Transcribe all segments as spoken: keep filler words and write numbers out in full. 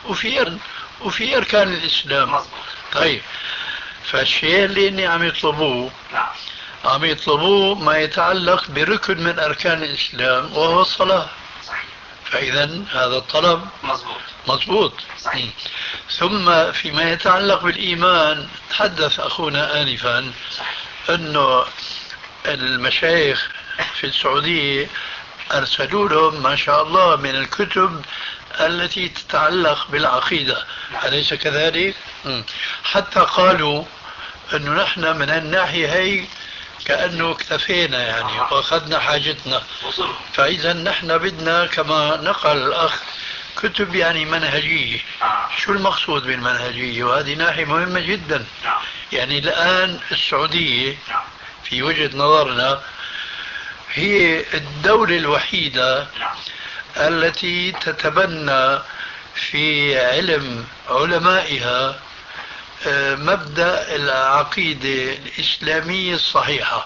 وفي وفي أركان الإسلام. طيب، فالشيء اللي إني عم يطلبوه نعم. عم يطلبوه ما يتعلق بركن من أركان الإسلام وهو الصلاة. صحيح. فإذا هذا الطلب مضبوط. مضبوط. صحيح. ثم فيما يتعلق بالإيمان تحدث أخونا آنفا أنه المشايخ في السعودية أرسلوا لهم ما شاء الله من الكتب التي تتعلق بالعقيدة، أليس كذلك؟ حتى قالوا أنه نحن من الناحية هي كأنه اكتفينا يعني وأخذنا حاجتنا. فإذا نحن بدنا كما نقل الأخ كتب يعني منهجية. شو المقصود بالمنهجية؟ وهذه ناحية مهمة جدا. يعني الآن السعودية في وجهة نظرنا هي الدولة الوحيدة التي تتبنى في علم علمائها مبدأ العقيدة الإسلامية الصحيحة.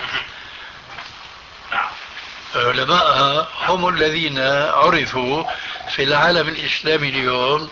علماءها هم الذين عرفوا في العالم الإسلامي اليوم،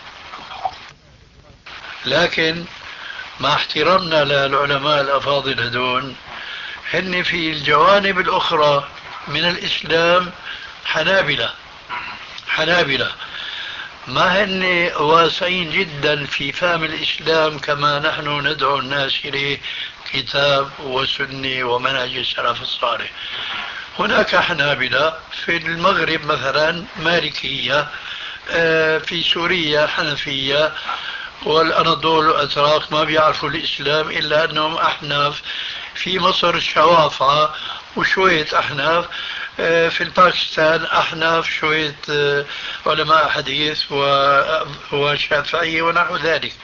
لكن مع احترامنا للعلماء الأفاضل هدول هن في الجوانب الأخرى من الإسلام حنابلة حنابلة ما هن واسعين جدا في فهم الإسلام كما نحن ندعو الناس إليه كتاب وسنة ومنهج السلف الصالح. هناك حنابلة في المغرب مثلا مالكية، في سوريا حنفية، والأناضول والأتراك ما بيعرفوا الإسلام إلا أنهم أحناف، في مصر شوافعة وشوية أحناف، في الباكستان أحناف شوية علماء حديث وشافعية ونحو ذلك.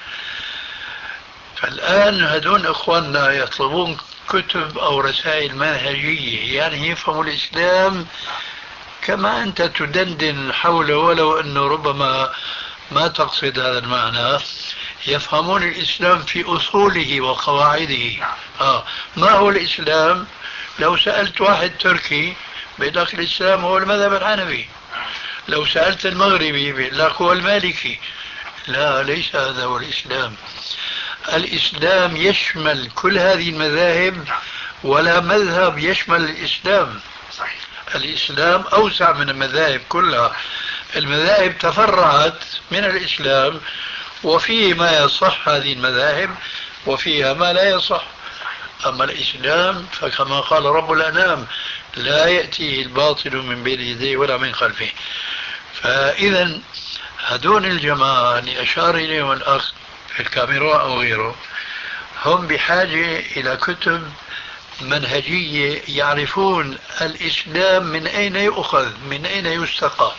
فالآن هدون إخواننا يطلبون كتب أو رسائل منهجية يعني يفهموا الإسلام كما أنت تدندن حوله، ولو أنه ربما ما تقصد هذا المعنى. يفهمون الإسلام في أصوله وقواعده. آه. ما هو الإسلام؟ لو سألت واحد تركي بيقول لك الإسلام هو المذهب الحنفي، لو سألت المغربي بيقول لك هو المالكي. لا، ليس هذا هو الإسلام. الإسلام يشمل كل هذه المذاهب، ولا مذهب يشمل الإسلام. الإسلام أوسع من المذاهب كلها. المذاهب تفرعت من الإسلام، وفيه ما يصح هذه المذاهب وفيها ما لا يصح. أما الإسلام فكما قال رب الأنام لا يأتيه الباطل من بين يديه ولا من خلفه. فإذا هدون الجماعة اللي أشار إليهم الأخ في الكاميرا أو غيره هم بحاجة إلى كتب منهجية يعرفون الإسلام من أين يؤخذ من أين يستقى،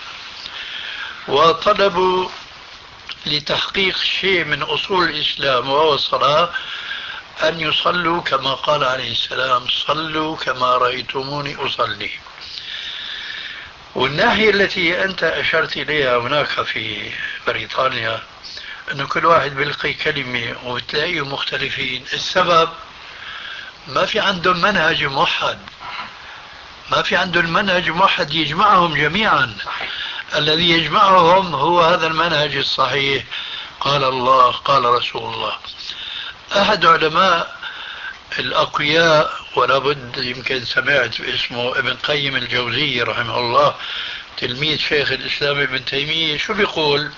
وطلبوا لتحقيق شيء من أصول الإسلام وهو الصلاة أن يصلوا كما قال عليه السلام صلوا كما رأيتموني أصلي. والناحية التي أنت أشرت إليها هناك في بريطانيا أن كل واحد بيلقي كلمة وتلاقيهم مختلفين. السبب ما في عندهم منهج موحد، ما في عندهم منهج موحد يجمعهم جميعا. الذي يجمعهم هو هذا المنهج الصحيح، قال الله قال رسول الله. أحد علماء الأقوياء ولا بد يمكن سمعت باسمه ابن قيم الجوزي رحمه الله، تلميذ شيخ الإسلام ابن تيمية، شو بيقول؟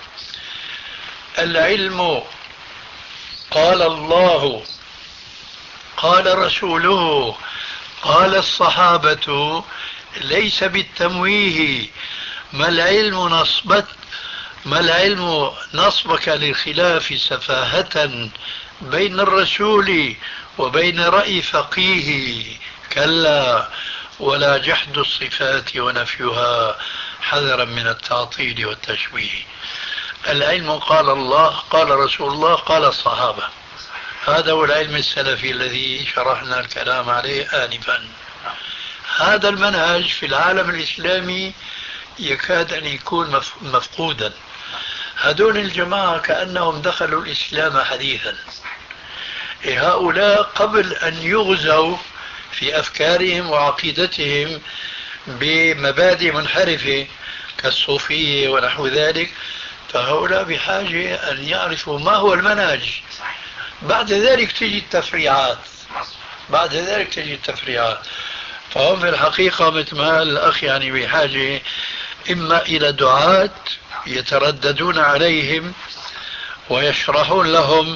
العلم قال الله قال رسوله قال الصحابة ليس بالتمويه. ما العلم نصبت ما العلم نصبك للخلاف سفاهة بين الرسول وبين رأي فقيه، كلا ولا جحد الصفات ونفيها حذرا من التعطيل والتشبيه. العلم قال الله قال رسول الله قال الصحابة، هذا هو العلم السلفي الذي شرحنا الكلام عليه آنفا. هذا المنهج في العالم الإسلامي يكاد أن يكون مفقودا. هذول الجماعة كأنهم دخلوا الإسلام حديثا. هؤلاء قبل أن يغزوا في أفكارهم وعقيدتهم بمبادئ منحرفة كالصوفية ونحو ذلك فهؤلاء بحاجة أن يعرفوا ما هو المنهج. بعد ذلك تجي التفريعات بعد ذلك تجي التفريعات فهم في الحقيقة مثل ما قال الأخ يعني بحاجة إما إلى دعاة يترددون عليهم ويشرحون لهم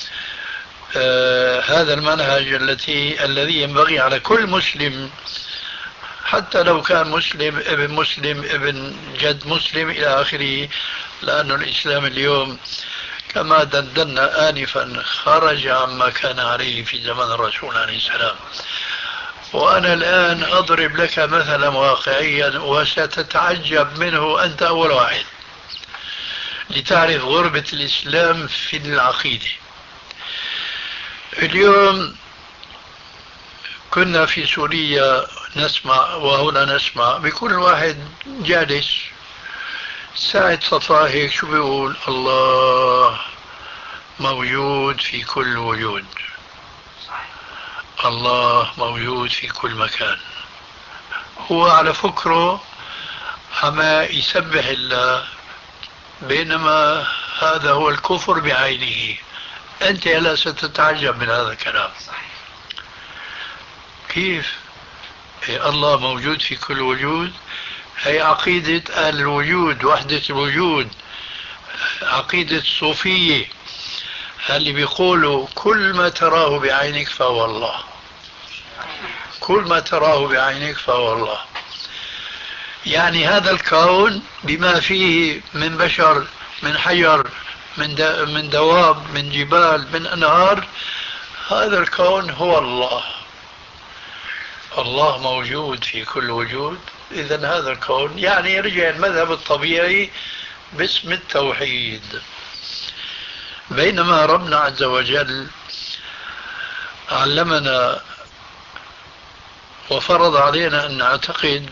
آه هذا المنهج التي الذي ينبغي على كل مسلم، حتى لو كان مسلم ابن مسلم ابن جد مسلم إلى آخره، لأن الإسلام اليوم كما دندنا آنفا خرج عما كان عليه في زمن الرسول عليه السلام. وأنا الآن أضرب لك مثلا واقعيا وستتعجب منه أنت أول واحد لتعرف غربة الإسلام في العقيدة. اليوم كنا في سوريا نسمع وهنا نسمع بكل واحد جالس ساعة صفاه هيك شو بيقول؟ الله موجود في كل وجود، الله موجود في كل مكان. هو على فكره عما يسبح الله، بينما هذا هو الكفر بعينه. أنت لا ستتعجب من هذا الكلام. كيف؟ إيه الله موجود في كل وجود؟ هي عقيدة أهل الوجود، وحدة الوجود، عقيدة الصوفية اللي بيقولوا كل ما تراه بعينك فهو الله، كل ما تراه بعينك فهو الله. يعني هذا الكون بما فيه من بشر، من حجر، من من دواب، من جبال، من أنهار، هذا الكون هو الله. الله موجود في كل وجود. إذن هذا الكون يعني يرجع المذهب الطبيعي باسم التوحيد. بينما ربنا عز وجل علمنا وفرض علينا أن نعتقد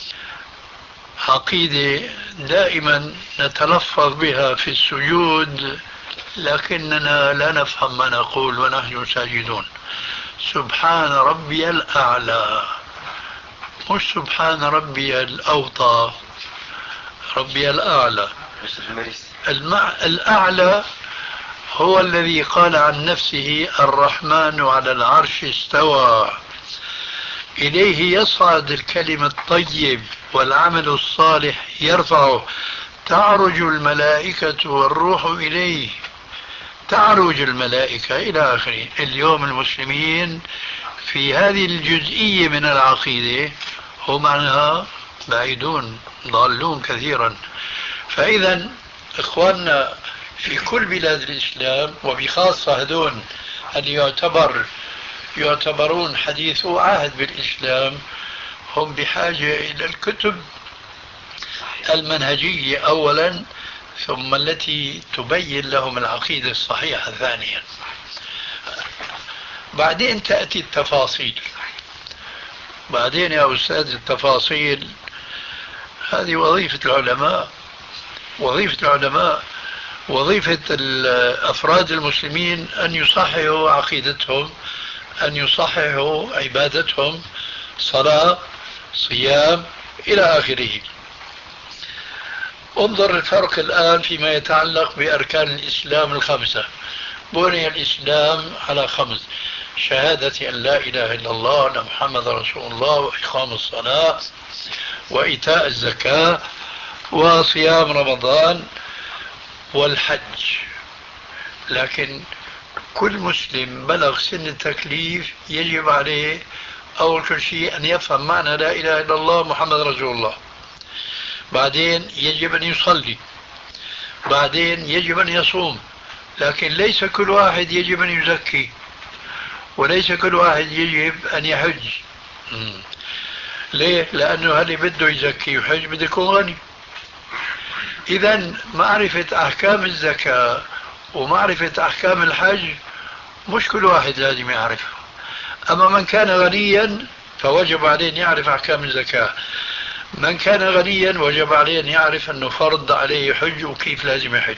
عقيدة دائما نتلفظ بها في السجود، لكننا لا نفهم ما نقول ونحن ساجدون. سبحان ربي الأعلى، مش سبحان ربي الأوطى، ربي الأعلى. المع... الأعلى هو الذي قال عن نفسه الرحمن على العرش استوى، إليه يصعد الكلم الطيب والعمل الصالح يرفعه، تعرج الملائكة والروح إليه، تعرج الملائكة إلى آخره. اليوم المسلمين في هذه الجزئية من العقيدة هم عنها بعيدون، ضالون كثيرا. فإذا إخواننا في كل بلاد الإسلام وبخاصة هذون اللي يعتبر يعتبرون حديثو عهد بالإسلام، هم بحاجة إلى الكتب المنهجية أولا، ثم التي تبين لهم العقيدة الصحيحة ثانيا. بعدين تأتي التفاصيل. بعدين يا أستاذ التفاصيل هذه وظيفة العلماء، وظيفة العلماء وظيفة الأفراد المسلمين أن يصححوا عقيدتهم، أن يصححوا عبادتهم، صلاة، صيام، إلى آخره. انظر الفرق الآن فيما يتعلق بأركان الإسلام الخمسة. بني الإسلام على خمس: شهادة أن لا إله إلا الله وأن محمد رسول الله، وإقام الصلاة، وإيتاء الزكاة، وصيام رمضان، والحج. لكن كل مسلم بلغ سن التكليف يجب عليه أول كل شيء أن يفهم معنى لا إله إلا الله محمد رسول الله. بعدين يجب أن يصلي، بعدين يجب أن يصوم. لكن ليس كل واحد يجب أن يزكي، وليس كل واحد يجب أن يحج. مم. ليه؟ لأنه اللي بده يزكي ويحج بده يكون غني. إذن معرفة أحكام الزكاة ومعرفة أحكام الحج مش كل واحد لازم يعرفها. أما من كان غنيا فوجب عليه أن يعرف أحكام الزكاة. من كان غنيا وجب عليه أن يعرف أنه فرض عليه حج وكيف لازم يحج.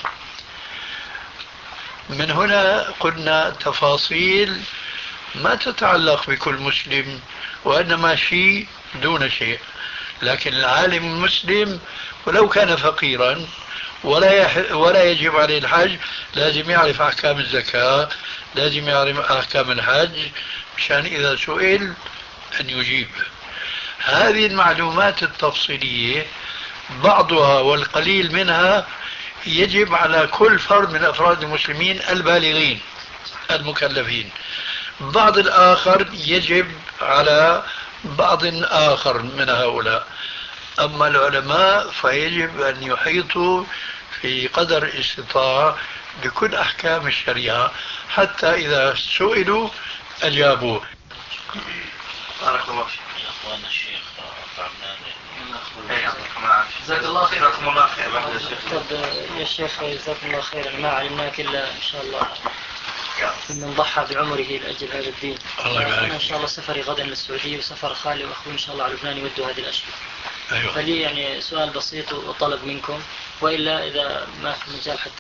من هنا قلنا تفاصيل ما تتعلق بكل مسلم، وإنما شيء دون شيء. لكن العالم المسلم ولو كان فقيرا ولا يح... ولا يجب عليه الحج، لازم يعرف أحكام الزكاة، لازم يعرف أحكام الحج، مشان إذا سئل أن يجيب. هذه المعلومات التفصيلية بعضها والقليل منها يجب على كل فرد من أفراد المسلمين البالغين المكلفين، بعض الآخر يجب على بعض آخر من هؤلاء. أما العلماء فيجب أن يحيطوا في قدر الاستطاعة بكل أحكام الشريعة حتى إذا سئلوا أجابوا. بارك الله فيك يا أخوان الشيخ جزاك الله خير. جزاكم الله خير. طب يا شيخ جزاكم الله خيرا، ما علمناك إلا إن شاء الله من ضحى بعمره لأجل هذا الدين. الله يبارك. أنا إن شاء الله سفري غدا للسعودية وسفر خالي وأخوي إن شاء الله على لبنان يودوا هذه الأشياء. أيوة. فلي يعني سؤال بسيط وطلب منكم، وإلا إذا ما في مجال حتى